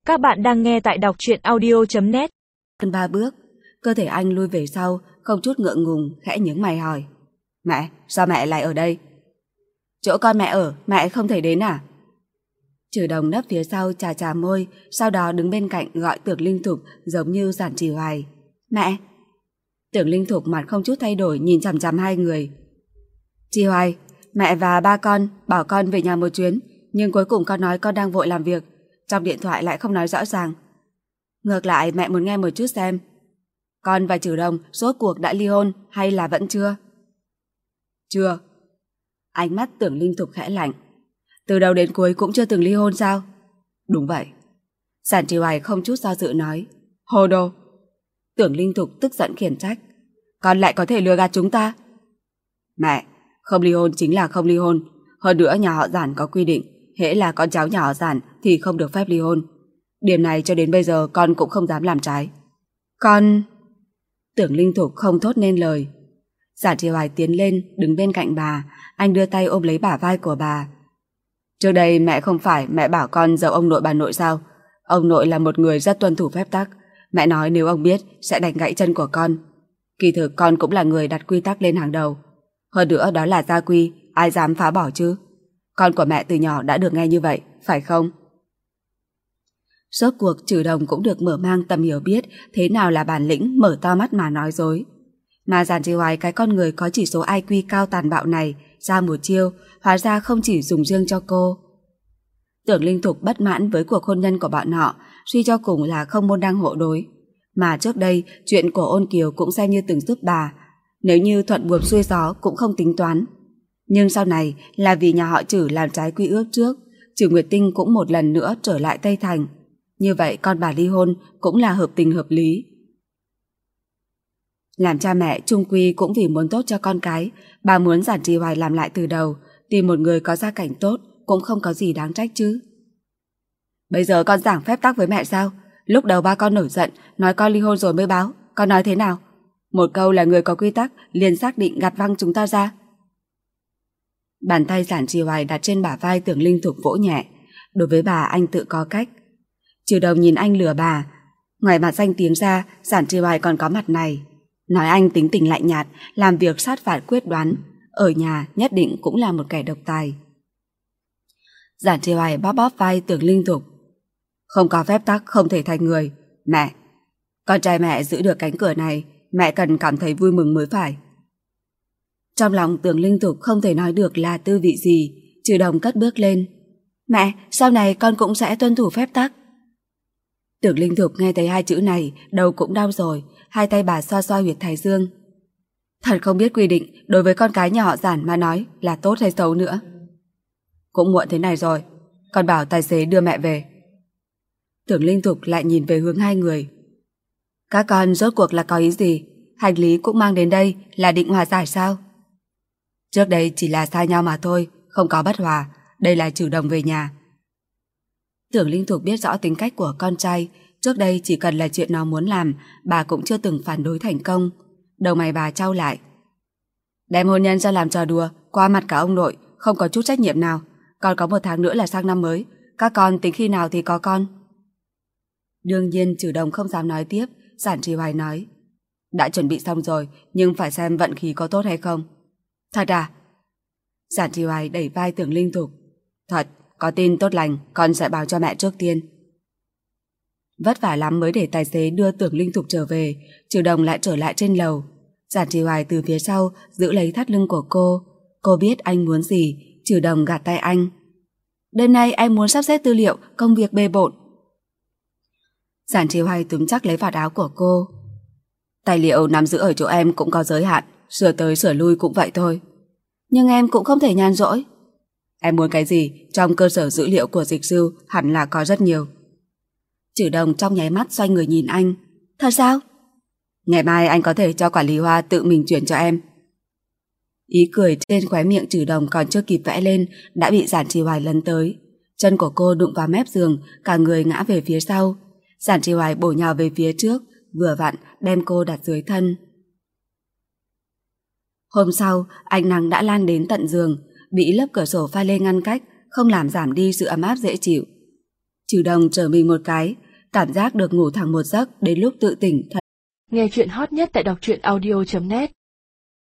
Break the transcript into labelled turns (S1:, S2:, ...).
S1: Các bạn đang nghe tại đọc truyện audio.net.
S2: Hơn 3 bước, cơ thể anh lui về sau, không chút ngượng ngùng, khẽ nhướng mày hỏi. Mẹ, sao mẹ lại ở đây? Chỗ con mẹ ở, mẹ không thể đến à? Trừ Đồng nấp phía sau chà chà môi, sau đó đứng bên cạnh gọi Tưởng Linh Thục giống như Giản Trì Hoài. Mẹ! Tưởng Linh Thục mặt không chút thay đổi nhìn chằm chằm hai người. Trì Hoài, mẹ và ba con bảo con về nhà một chuyến, nhưng cuối cùng con nói con đang vội làm việc, trong điện thoại lại không nói rõ ràng. Ngược lại mẹ muốn nghe một chút xem, con và Trừ Đồng rốt cuộc đã ly hôn hay là vẫn chưa? Chưa. Ánh mắt Tưởng Linh Thục khẽ lạnh. Từ đầu đến cuối cũng chưa từng ly hôn sao? Đúng vậy. Giản Trì Hoài không chút do dự nói. Hồ đồ. Tưởng Linh Thục tức giận khiển trách. Con lại có thể lừa gạt chúng ta? Mẹ, không ly hôn chính là không ly hôn. Hơn nữa nhà họ Giản có quy định, hễ là con cháu nhà họ Giản thì không được phép ly hôn. Điểm này cho đến bây giờ con cũng không dám làm trái. Con... Tưởng Linh Thục không thốt nên lời. Giản Trì Hoài tiến lên đứng bên cạnh bà, anh đưa tay ôm lấy bả vai của bà. Trước đây mẹ không phải mẹ bảo con giấu ông nội bà nội sao? Ông nội là một người rất tuân thủ phép tắc. Mẹ nói nếu ông biết sẽ đánh gãy chân của con. Kỳ thực con cũng là người đặt quy tắc lên hàng đầu. Hơn nữa đó là gia quy, ai dám phá bỏ chứ? Con của mẹ từ nhỏ đã được nghe như vậy, phải không? Rốt cuộc Trừ Đồng cũng được mở mang tầm hiểu biết thế nào là bản lĩnh mở to mắt mà nói dối. Mà Giản Trì Hoài cái con người có chỉ số IQ cao tàn bạo này ra một chiêu, hóa ra không chỉ dùng riêng cho cô. Tưởng Linh Thục bất mãn với cuộc hôn nhân của bọn họ, suy cho cùng là không môn đăng hộ đối. Mà trước đây chuyện của Ôn Kiều cũng xem như từng giúp bà, nếu như thuận buồm xuôi gió cũng không tính toán. Nhưng sau này là vì nhà họ Trừ làm trái quy ước trước, Trừ Nguyệt Tinh cũng một lần nữa trở lại Tây Thành. Như vậy con bà ly hôn cũng là hợp tình hợp lý. Làm cha mẹ chung quy cũng vì muốn tốt cho con cái, bà muốn Giản Trì Hoài làm lại từ đầu, tìm một người có gia cảnh tốt cũng không có gì đáng trách chứ. Bây giờ con giảng phép tắc với mẹ sao? Lúc đầu ba con nổi giận, nói con ly hôn rồi mới báo, con nói thế nào? Một câu là người có quy tắc liền xác định gạt văng chúng ta ra. Bàn tay Giản Trì Hoài đặt trên bả vai Tưởng Linh Thục vỗ nhẹ. Đối với bà anh tự có cách. Trừ Đồng nhìn anh lừa bà. Ngoài mặt danh tiếng ra, Giản Trì Hoài còn có mặt này. Nói anh tính tình lạnh nhạt, làm việc sát phạt quyết đoán, ở nhà nhất định cũng là một kẻ độc tài. Giản Trì Hoài bóp bóp vai Tưởng Linh Thục. Không có phép tắc không thể thành người. Mẹ, con trai mẹ giữ được cánh cửa này, mẹ cần cảm thấy vui mừng mới phải. Trong lòng Tưởng Linh Thục không thể nói được là tư vị gì. Trừ Đồng cất bước lên. Mẹ, sau này con cũng sẽ tuân thủ phép tắc. Tưởng Linh Thục nghe thấy hai chữ này, đầu cũng đau rồi, hai tay bà xoa xoa huyệt thái dương. Thật không biết quy định đối với con cái nhà họ Giản mà nói là tốt hay xấu nữa. Cũng muộn thế này rồi, con bảo tài xế đưa mẹ về. Tưởng Linh Thục lại nhìn về hướng hai người. Các con rốt cuộc là có ý gì? Hành lý cũng mang đến đây là định hòa giải sao? Trước đây chỉ là xa nhau mà thôi, không có bất hòa, đây là Trừ Đồng về nhà. Tưởng Linh Thục biết rõ tính cách của con trai, trước đây chỉ cần là chuyện nó muốn làm, bà cũng chưa từng phản đối thành công. Đầu mày bà chau lại. Đem hôn nhân ra làm trò đùa, qua mặt cả ông nội, không có chút trách nhiệm nào. Còn có 1 tháng nữa là sang năm mới, các con tính khi nào thì có con. Đương nhiên Trừ Đồng không dám nói tiếp, Giản Trì Hoài nói. Đã chuẩn bị xong rồi, nhưng phải xem vận khí có tốt hay không. Thật à? Giản Trì Hoài đẩy vai Tưởng Linh Thục. Thật, có tin tốt lành, con sẽ báo cho mẹ trước tiên. Vất vả lắm mới để tài xế đưa Tưởng Linh Thục trở về, Trừ Đồng lại trở lại trên lầu. Giản Trì Hoài từ phía sau giữ lấy thắt lưng của cô. Cô biết anh muốn gì, Trừ Đồng gạt tay anh. Đêm nay em muốn sắp xếp tư liệu, công việc bề bộn. Giản Trì Hoài túm chắc lấy vạt áo của cô. Tài liệu nắm giữ ở chỗ em cũng có giới hạn, sửa tới sửa lui cũng vậy thôi. Nhưng em cũng không thể nhàn rỗi. Em muốn cái gì, trong cơ sở dữ liệu của Dịch Sư hẳn là có rất nhiều. Trừ Đồng trong nháy mắt xoay người nhìn anh. Thật sao? Ngày mai anh có thể cho quản lý Hoa tự mình chuyển cho em. Ý cười trên khóe miệng Trừ Đồng còn chưa kịp vẽ lên đã bị Giản Trì Hoài lấn tới. Chân của cô đụng vào mép giường, cả người ngã về phía sau. Giản Trì Hoài bổ nhào về phía trước, vừa vặn đem cô đặt dưới thân. Hôm sau, ánh nắng đã lan đến tận giường, bị lớp cửa sổ pha lê ngăn cách, không làm giảm đi sự ấm áp dễ chịu. Trừ Đồng trở mình một cái, cảm giác được ngủ thẳng một giấc đến lúc tự tỉnh.
S1: Nghe chuyện hot nhất tại đọc truyện audio.net